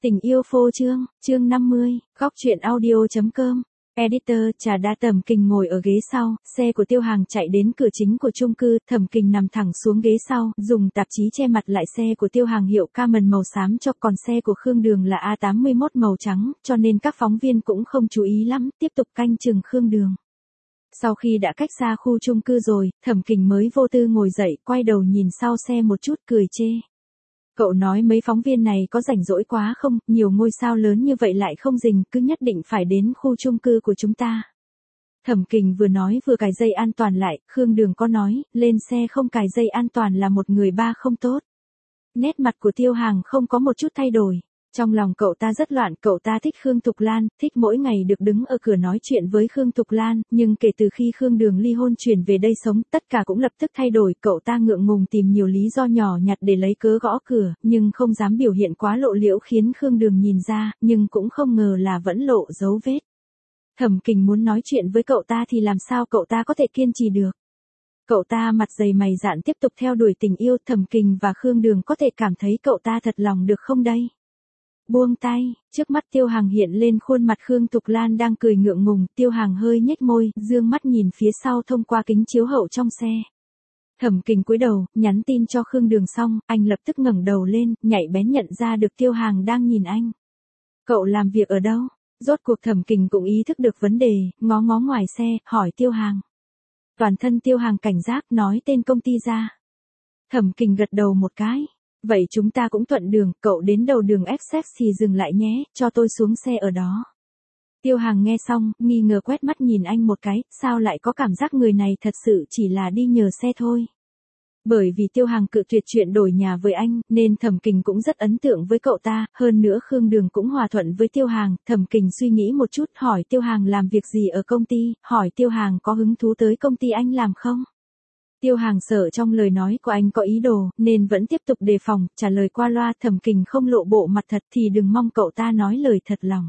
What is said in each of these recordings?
Tình yêu phô trương, chương 50, góc truyện audio.com. Editor, trà đa. Thẩm Kình ngồi ở ghế sau, xe của Tiêu Hàng chạy đến cửa chính của chung cư, Thẩm Kình nằm thẳng xuống ghế sau, dùng tạp chí che mặt lại. Xe của Tiêu Hàng hiệu Camry màu xám cho, còn xe của Khương Đường là A81 màu trắng, cho nên các phóng viên cũng không chú ý lắm, tiếp tục canh chừng Khương Đường. Sau khi đã cách xa khu chung cư rồi, Thẩm Kình mới vô tư ngồi dậy, quay đầu nhìn sau xe một chút, cười chê. Cậu nói mấy phóng viên này có rảnh rỗi quá không, nhiều ngôi sao lớn như vậy lại không rình, cứ nhất định phải đến khu chung cư của chúng ta. Thẩm Kình vừa nói vừa cài dây an toàn lại, Khương Đường có nói, lên xe không cài dây an toàn là một người ba không tốt. Nét mặt của Tiêu Hàng không có một chút thay đổi. Trong lòng cậu ta rất loạn, cậu ta thích Khương Thục Lan, thích mỗi ngày được đứng ở cửa nói chuyện với Khương Thục Lan, nhưng kể từ khi Khương Đường ly hôn chuyển về đây sống, tất cả cũng lập tức thay đổi, cậu ta ngượng ngùng tìm nhiều lý do nhỏ nhặt để lấy cớ gõ cửa, nhưng không dám biểu hiện quá lộ liễu khiến Khương Đường nhìn ra, nhưng cũng không ngờ là vẫn lộ dấu vết. Thẩm Kình muốn nói chuyện với cậu ta thì làm sao cậu ta có thể kiên trì được. Cậu ta mặt dày mày dạn tiếp tục theo đuổi tình yêu. Thẩm Kình và Khương Đường có thể cảm thấy cậu ta thật lòng được không đây? Buông tay, trước mắt Tiêu Hàng hiện lên khuôn mặt Khương Thục Lan đang cười ngượng ngùng, Tiêu Hàng hơi nhếch môi, dương mắt nhìn phía sau thông qua kính chiếu hậu trong xe. Thẩm Kình cúi đầu, nhắn tin cho Khương Đường xong, anh lập tức ngẩng đầu lên, nhạy bén nhận ra được Tiêu Hàng đang nhìn anh. Cậu làm việc ở đâu? Rốt cuộc Thẩm Kình cũng ý thức được vấn đề, ngó ngó ngoài xe, hỏi Tiêu Hàng. Toàn thân Tiêu Hàng cảnh giác, nói tên công ty ra. Thẩm Kình gật đầu một cái. Vậy chúng ta cũng thuận đường, cậu đến đầu đường Essex thì dừng lại nhé, cho tôi xuống xe ở đó. Tiêu Hàng nghe xong, nghi ngờ quét mắt nhìn anh một cái, sao lại có cảm giác người này thật sự chỉ là đi nhờ xe thôi. Bởi vì Tiêu Hàng cự tuyệt chuyện đổi nhà với anh, nên Thẩm Kình cũng rất ấn tượng với cậu ta, hơn nữa Khương Đường cũng hòa thuận với Tiêu Hàng. Thẩm Kình suy nghĩ một chút, hỏi Tiêu Hàng làm việc gì ở công ty, hỏi Tiêu Hàng có hứng thú tới công ty anh làm không. Tiêu Hàng sợ trong lời nói của anh có ý đồ, nên vẫn tiếp tục đề phòng, trả lời qua loa. Thẩm Kình không lộ bộ mặt thật thì đừng mong cậu ta nói lời thật lòng.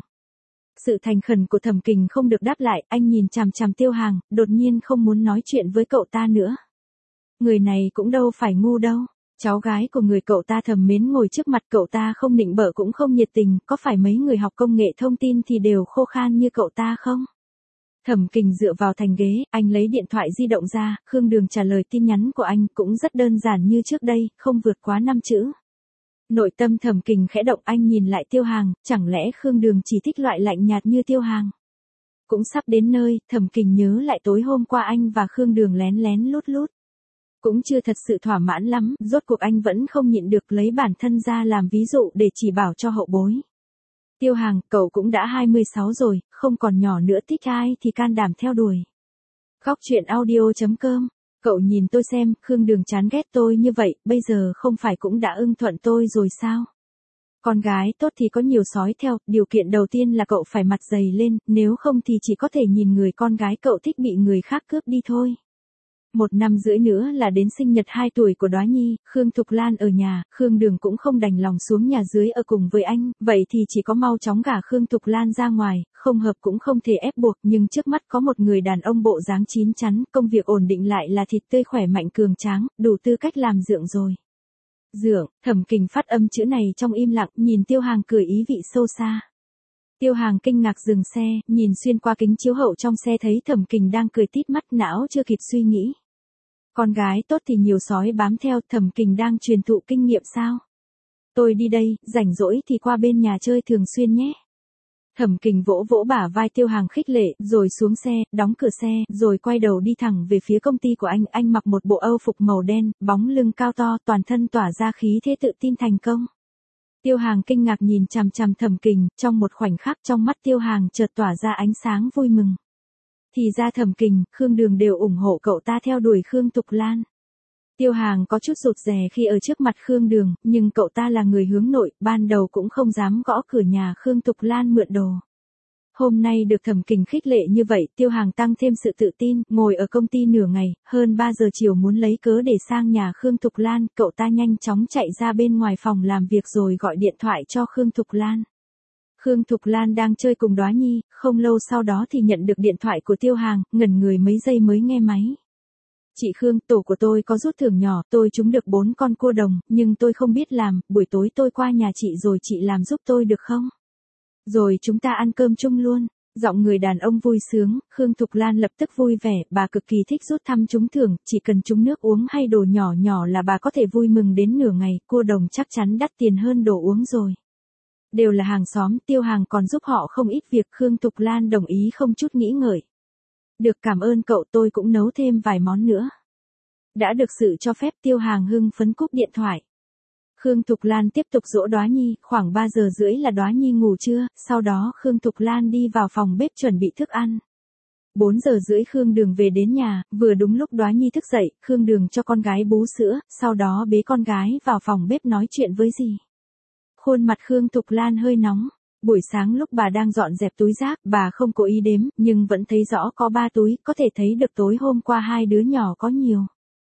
Sự thành khẩn của Thẩm Kình không được đáp lại, anh nhìn chằm chằm Tiêu Hàng, đột nhiên không muốn nói chuyện với cậu ta nữa. Người này cũng đâu phải ngu đâu, cháu gái của người cậu ta thầm mến ngồi trước mặt cậu ta không nịnh bợ cũng không nhiệt tình, có phải mấy người học công nghệ thông tin thì đều khô khan như cậu ta không? Thẩm Kình dựa vào thành ghế, anh lấy điện thoại di động ra, Khương Đường trả lời tin nhắn của anh cũng rất đơn giản như trước đây, không vượt quá 5 chữ. Nội tâm Thẩm Kình khẽ động, anh nhìn lại Tiêu Hàng, chẳng lẽ Khương Đường chỉ thích loại lạnh nhạt như Tiêu Hàng? Cũng sắp đến nơi, Thẩm Kình nhớ lại tối hôm qua anh và Khương Đường lén lén lút lút. Cũng chưa thật sự thỏa mãn lắm, rốt cuộc anh vẫn không nhịn được lấy bản thân ra làm ví dụ để chỉ bảo cho hậu bối. Tiêu Hàng, cậu cũng đã 26 rồi, không còn nhỏ nữa, thích ai thì can đảm theo đuổi. Góc truyện audio.com. Cậu nhìn tôi xem, Khương Đường chán ghét tôi như vậy, bây giờ không phải cũng đã ưng thuận tôi rồi sao? Con gái tốt thì có nhiều sói theo, điều kiện đầu tiên là cậu phải mặt dày lên, nếu không thì chỉ có thể nhìn người con gái cậu thích bị người khác cướp đi thôi. 1 năm rưỡi nữa là đến sinh nhật 2 tuổi của Đóa Nhi, Khương Thục Lan ở nhà, Khương Đường cũng không đành lòng xuống nhà dưới ở cùng với anh, vậy thì chỉ có mau chóng gả Khương Thục Lan ra ngoài, không hợp cũng không thể ép buộc, nhưng trước mắt có một người đàn ông bộ dáng chín chắn, công việc ổn định lại là thịt tươi khỏe mạnh cường tráng, đủ tư cách làm dượng rồi. Dượng, Thẩm Kình phát âm chữ này trong im lặng, nhìn Tiêu Hàng cười ý vị sâu xa. Tiêu Hàng kinh ngạc dừng xe, nhìn xuyên qua kính chiếu hậu trong xe thấy Thẩm Kình đang cười tít mắt, não chưa kịp suy nghĩ. Con gái tốt thì nhiều sói bám theo, Thẩm Kình đang truyền thụ kinh nghiệm sao? Tôi đi đây, rảnh rỗi thì qua bên nhà chơi thường xuyên nhé. Thẩm Kình vỗ vỗ bả vai Tiêu Hàng khích lệ, rồi xuống xe, đóng cửa xe, rồi quay đầu đi thẳng về phía công ty của anh mặc một bộ Âu phục màu đen, bóng lưng cao to, toàn thân tỏa ra khí thế tự tin thành công. Tiêu Hàng kinh ngạc nhìn chằm chằm Thẩm Kình, trong một khoảnh khắc trong mắt Tiêu Hàng chợt tỏa ra ánh sáng vui mừng. Thì ra Thẩm Kình, Khương Đường đều ủng hộ cậu ta theo đuổi Khương Thục Lan. Tiêu Hàng có chút rụt rè khi ở trước mặt Khương Đường, nhưng cậu ta là người hướng nội, ban đầu cũng không dám gõ cửa nhà Khương Thục Lan mượn đồ. Hôm nay được Thẩm Kình khích lệ như vậy, Tiêu Hàng tăng thêm sự tự tin, ngồi ở công ty nửa ngày, hơn 3 giờ chiều muốn lấy cớ để sang nhà Khương Thục Lan, cậu ta nhanh chóng chạy ra bên ngoài phòng làm việc rồi gọi điện thoại cho Khương Thục Lan. Khương Thục Lan đang chơi cùng Đóa Nhi, không lâu sau đó thì nhận được điện thoại của Tiêu Hàng, ngẩn người mấy giây mới nghe máy. Chị Khương, tổ của tôi có rút thưởng nhỏ, tôi trúng được 4 con cua đồng, nhưng tôi không biết làm, buổi tối tôi qua nhà chị rồi chị làm giúp tôi được không? Rồi chúng ta ăn cơm chung luôn. Giọng người đàn ông vui sướng, Khương Thục Lan lập tức vui vẻ, bà cực kỳ thích rút thăm trúng thưởng, chỉ cần trúng nước uống hay đồ nhỏ nhỏ là bà có thể vui mừng đến nửa ngày, cua đồng chắc chắn đắt tiền hơn đồ uống rồi. Đều là hàng xóm, Tiêu Hàng còn giúp họ không ít việc, Khương Thục Lan đồng ý không chút nghĩ ngợi. Được, cảm ơn cậu, tôi cũng nấu thêm vài món nữa. Đã được sự cho phép, Tiêu Hàng hưng phấn cúp điện thoại. Khương Thục Lan tiếp tục dỗ Đóa Nhi, khoảng 3 giờ rưỡi là Đóa Nhi ngủ trưa, sau đó Khương Thục Lan đi vào phòng bếp chuẩn bị thức ăn. 4 giờ rưỡi Khương Đường về đến nhà, vừa đúng lúc Đóa Nhi thức dậy, Khương Đường cho con gái bú sữa, sau đó bế con gái vào phòng bếp nói chuyện với dì. Khuôn mặt Khương Thục Lan hơi nóng. Buổi sáng lúc bà đang dọn dẹp túi rác, bà không cố ý đếm, nhưng vẫn thấy rõ có 3 túi, có thể thấy được tối hôm qua 2 đứa nhỏ có nhiều.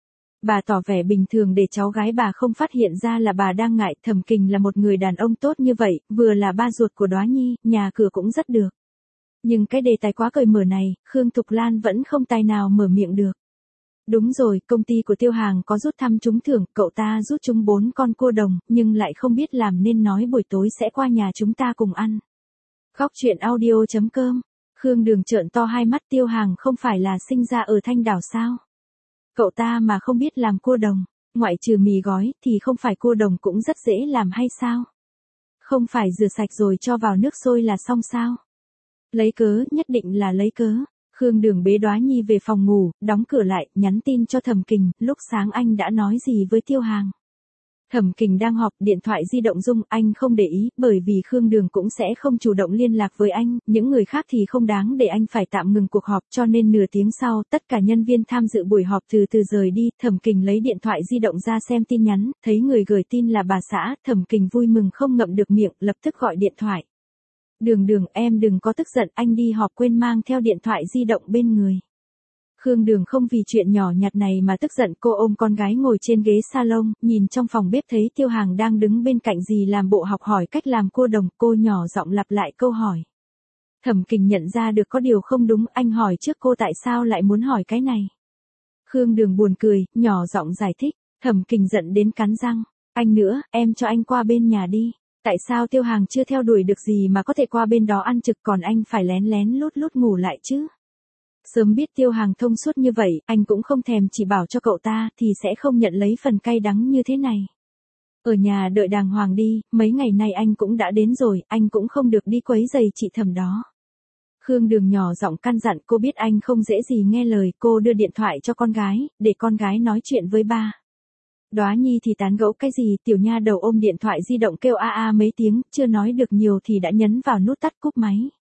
Bà tỏ vẻ bình thường để cháu gái bà không phát hiện ra là bà đang ngại. Thẩm Kình là một người đàn ông tốt như vậy, vừa là ba ruột của Đóa Nhi, nhà cửa cũng rất được. Nhưng cái đề tài quá cởi mở này, Khương Thục Lan vẫn không tài nào mở miệng được. Đúng rồi, công ty của Tiêu Hàng có rút thăm trúng thưởng, cậu ta rút trúng 4 con cua đồng, nhưng lại không biết làm nên nói buổi tối sẽ qua nhà chúng ta cùng ăn. Góc truyện audio.com. Khương Đường trợn to hai mắt, Tiêu Hàng không phải là sinh ra ở Thanh Đảo sao? Cậu ta mà không biết làm cua đồng, ngoại trừ mì gói thì không phải cua đồng cũng rất dễ làm hay sao? Không phải rửa sạch rồi cho vào nước sôi là xong sao? Lấy cớ, nhất định là lấy cớ. Khương Đường bế Đóa Nhi về phòng ngủ, đóng cửa lại, nhắn tin cho Thẩm Kình, lúc sáng anh đã nói gì với Tiêu Hàng? Thẩm Kình đang họp, điện thoại di động rung, anh không để ý, bởi vì Khương Đường cũng sẽ không chủ động liên lạc với anh, những người khác thì không đáng để anh phải tạm ngừng cuộc họp, cho nên nửa tiếng sau, tất cả nhân viên tham dự buổi họp từ từ rời đi, Thẩm Kình lấy điện thoại di động ra xem tin nhắn, thấy người gửi tin là bà xã, Thẩm Kình vui mừng không ngậm được miệng, lập tức gọi điện thoại. Đường Đường, em đừng có tức giận, anh đi họp quên mang theo điện thoại di động bên người. Khương Đường không vì chuyện nhỏ nhặt này mà tức giận, cô ôm con gái ngồi trên ghế salon, nhìn trong phòng bếp thấy Tiêu Hàng đang đứng bên cạnh dì làm bộ học hỏi cách làm cua đồng, cô nhỏ giọng lặp lại câu hỏi. Thẩm Kình nhận ra được có điều không đúng, anh hỏi trước cô tại sao lại muốn hỏi cái này. Khương Đường buồn cười, nhỏ giọng giải thích, Thẩm Kình giận đến cắn răng, anh nữa, em cho anh qua bên nhà đi. Tại sao Tiêu Hàng chưa theo đuổi được gì mà có thể qua bên đó ăn trực còn anh phải lén lén lút lút ngủ lại chứ? Sớm biết Tiêu Hàng thông suốt như vậy, anh cũng không thèm chỉ bảo cho cậu ta thì sẽ không nhận lấy phần cay đắng như thế này. Ở nhà đợi đàng hoàng đi, mấy ngày nay anh cũng đã đến rồi, anh cũng không được đi quấy giày chị Thẩm đó. Khương Đường nhỏ giọng căn dặn, cô biết anh không dễ gì nghe lời, cô đưa điện thoại cho con gái, để con gái nói chuyện với ba. Đóa Nhi thì tán gẫu cái gì, tiểu nha đầu ôm điện thoại di động kêu a a mấy tiếng, chưa nói được nhiều thì đã nhấn vào nút tắt cúp máy.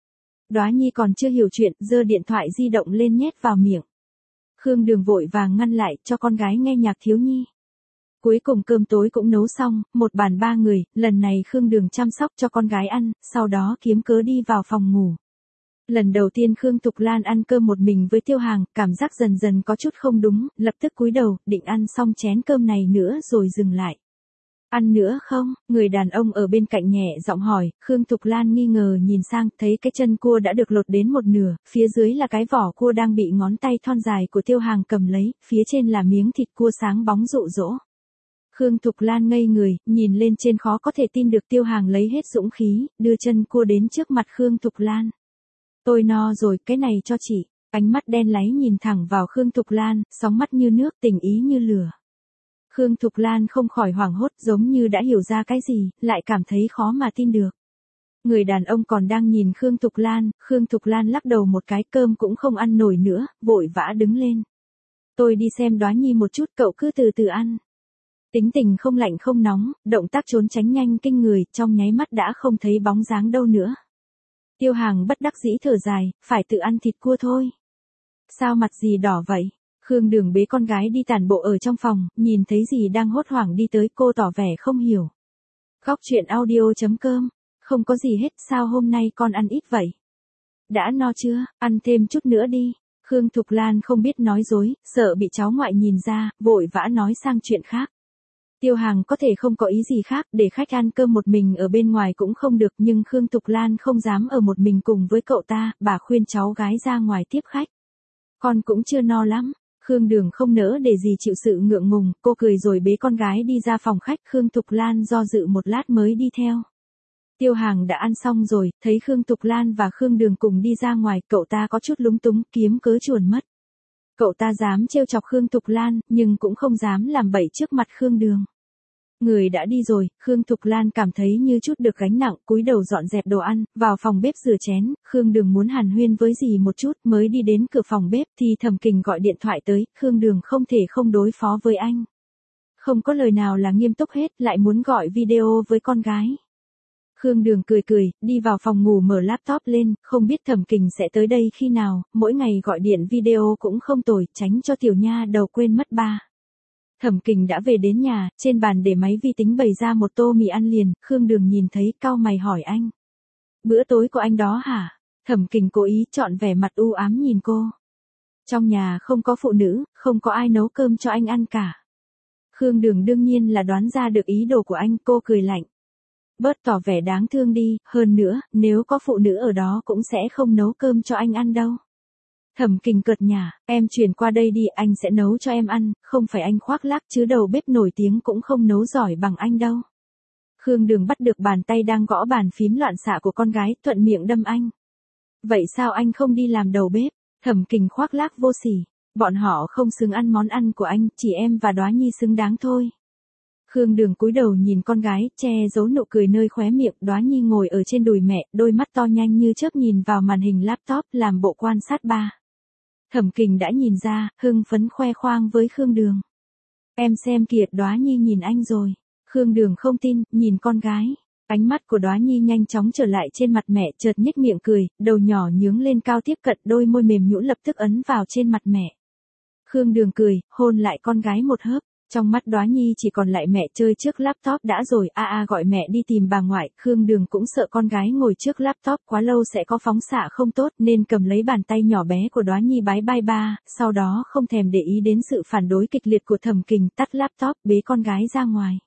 Đóa Nhi còn chưa hiểu chuyện, giơ điện thoại di động lên nhét vào miệng. Khương Đường vội vàng ngăn lại, cho con gái nghe nhạc thiếu nhi. Cuối cùng cơm tối cũng nấu xong, một bàn 3 người, lần này Khương Đường chăm sóc cho con gái ăn, sau đó kiếm cớ đi vào phòng ngủ. Lần đầu tiên Khương Thục Lan ăn cơm một mình với Tiêu Hàng, cảm giác dần dần có chút không đúng, lập tức cúi đầu, định ăn xong chén cơm này nữa rồi dừng lại. Ăn nữa không? Người đàn ông ở bên cạnh nhẹ giọng hỏi, Khương Thục Lan nghi ngờ nhìn sang, thấy cái chân cua đã được lột đến một nửa, phía dưới là cái vỏ cua đang bị ngón tay thon dài của Tiêu Hàng cầm lấy, phía trên là miếng thịt cua sáng bóng rụ rỗ. Khương Thục Lan ngây người, nhìn lên trên khó có thể tin được. Tiêu Hàng lấy hết dũng khí, đưa chân cua đến trước mặt Khương Thục Lan. Tôi no rồi, cái này cho chị. Ánh mắt đen láy nhìn thẳng vào Khương Thục Lan, sóng mắt như nước, tình ý như lửa. Khương Thục Lan không khỏi hoảng hốt, giống như đã hiểu ra cái gì, lại cảm thấy khó mà tin được. Người đàn ông còn đang nhìn Khương Thục Lan lắc đầu một cái, cơm cũng không ăn nổi nữa, vội vã đứng lên. Tôi đi xem Đóa Nhi một chút, cậu cứ từ từ ăn. Tính tình không lạnh không nóng, động tác trốn tránh nhanh kinh người, trong nháy mắt đã không thấy bóng dáng đâu nữa. Tiêu Hàng bất đắc dĩ thở dài, phải tự ăn thịt cua thôi. Sao mặt gì đỏ vậy? Khương Đường bế con gái đi tản bộ ở trong phòng, nhìn thấy dì đang hốt hoảng đi tới, cô tỏ vẻ không hiểu. Góc truyện audio.com, không có gì hết, sao hôm nay con ăn ít vậy? Đã no chưa, ăn thêm chút nữa đi. Khương Thục Lan không biết nói dối, sợ bị cháu ngoại nhìn ra, vội vã nói sang chuyện khác. Tiêu Hàng có thể không có ý gì khác, để khách ăn cơm một mình ở bên ngoài cũng không được, nhưng Khương Thục Lan không dám ở một mình cùng với cậu ta, bà khuyên cháu gái ra ngoài tiếp khách. Con cũng chưa no lắm. Khương Đường không nỡ để gì chịu sự ngượng ngùng, cô cười rồi bế con gái đi ra phòng khách, Khương Thục Lan do dự một lát mới đi theo. Tiêu Hàng đã ăn xong rồi, thấy Khương Thục Lan và Khương Đường cùng đi ra ngoài, cậu ta có chút lúng túng, kiếm cớ chuồn mất. Cậu ta dám trêu chọc Khương Thục Lan, nhưng cũng không dám làm bậy trước mặt Khương Đường. Người đã đi rồi, Khương Thục Lan cảm thấy như chút được gánh nặng, cúi đầu dọn dẹp đồ ăn, vào phòng bếp rửa chén, Khương Đường muốn hàn huyên với dì một chút, mới đi đến cửa phòng bếp thì Thẩm Kình gọi điện thoại tới, Khương Đường không thể không đối phó với anh. Không có lời nào là nghiêm túc hết, lại muốn gọi video với con gái. Khương Đường cười cười, đi vào phòng ngủ mở laptop lên, không biết Thẩm Kình sẽ tới đây khi nào, mỗi ngày gọi điện video cũng không tồi, tránh cho tiểu nha đầu quên mất ba. Thẩm Kình đã về đến nhà, trên bàn để máy vi tính bày ra một tô mì ăn liền, Khương Đường nhìn thấy cau mày hỏi anh. Bữa tối của anh đó hả? Thẩm Kình cố ý chọn vẻ mặt u ám nhìn cô. Trong nhà không có phụ nữ, không có ai nấu cơm cho anh ăn cả. Khương Đường đương nhiên là đoán ra được ý đồ của anh, cô cười lạnh. Bớt tỏ vẻ đáng thương đi, hơn nữa, nếu có phụ nữ ở đó cũng sẽ không nấu cơm cho anh ăn đâu. Thẩm Kình cợt nhả, em chuyển qua đây đi, anh sẽ nấu cho em ăn, không phải anh khoác lác chứ đầu bếp nổi tiếng cũng không nấu giỏi bằng anh đâu. Khương Đường bắt được bàn tay đang gõ bàn phím loạn xạ của con gái, thuận miệng đâm anh. Vậy sao anh không đi làm đầu bếp? Thẩm Kình khoác lác vô sỉ, bọn họ không xứng ăn món ăn của anh, chỉ em và Đóa Nhi xứng đáng thôi. Khương Đường cúi đầu nhìn con gái, che giấu nụ cười nơi khóe miệng, Đóa Nhi ngồi ở trên đùi mẹ, đôi mắt to nhanh như chớp nhìn vào màn hình laptop, làm bộ quan sát ba. Thẩm Kình đã nhìn ra, hưng phấn khoe khoang với Khương Đường. Em xem kìa, Đóa Nhi nhìn anh rồi. Khương Đường không tin, nhìn con gái. Ánh mắt của Đóa Nhi nhanh chóng trở lại trên mặt mẹ, chợt nhếch miệng cười, đầu nhỏ nhướng lên cao tiếp cận, đôi môi mềm nhũn lập tức ấn vào trên mặt mẹ. Khương Đường cười, hôn lại con gái một hớp. Trong mắt Đóa Nhi chỉ còn lại mẹ chơi trước laptop đã rồi, gọi mẹ đi tìm bà ngoại, Khương Đường cũng sợ con gái ngồi trước laptop quá lâu sẽ có phóng xạ không tốt nên cầm lấy bàn tay nhỏ bé của Đóa Nhi bái bai ba, sau đó không thèm để ý đến sự phản đối kịch liệt của Thẩm Kình, tắt laptop bế con gái ra ngoài.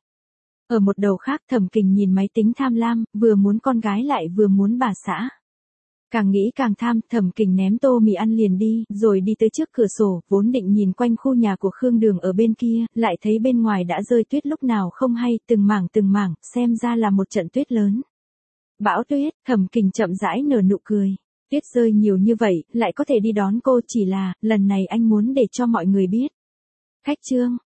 Ở một đầu khác Thẩm Kình nhìn máy tính tham lam, vừa muốn con gái lại vừa muốn bà xã. Càng nghĩ càng tham, Thẩm Kình ném tô mì ăn liền đi, rồi đi tới trước cửa sổ, vốn định nhìn quanh khu nhà của Khương Đường ở bên kia, lại thấy bên ngoài đã rơi tuyết lúc nào không hay, từng mảng, xem ra là một trận tuyết lớn. Bão tuyết, Thẩm Kình chậm rãi nở nụ cười. Tuyết rơi nhiều như vậy, lại có thể đi đón cô, chỉ là, lần này anh muốn để cho mọi người biết. Khách trương,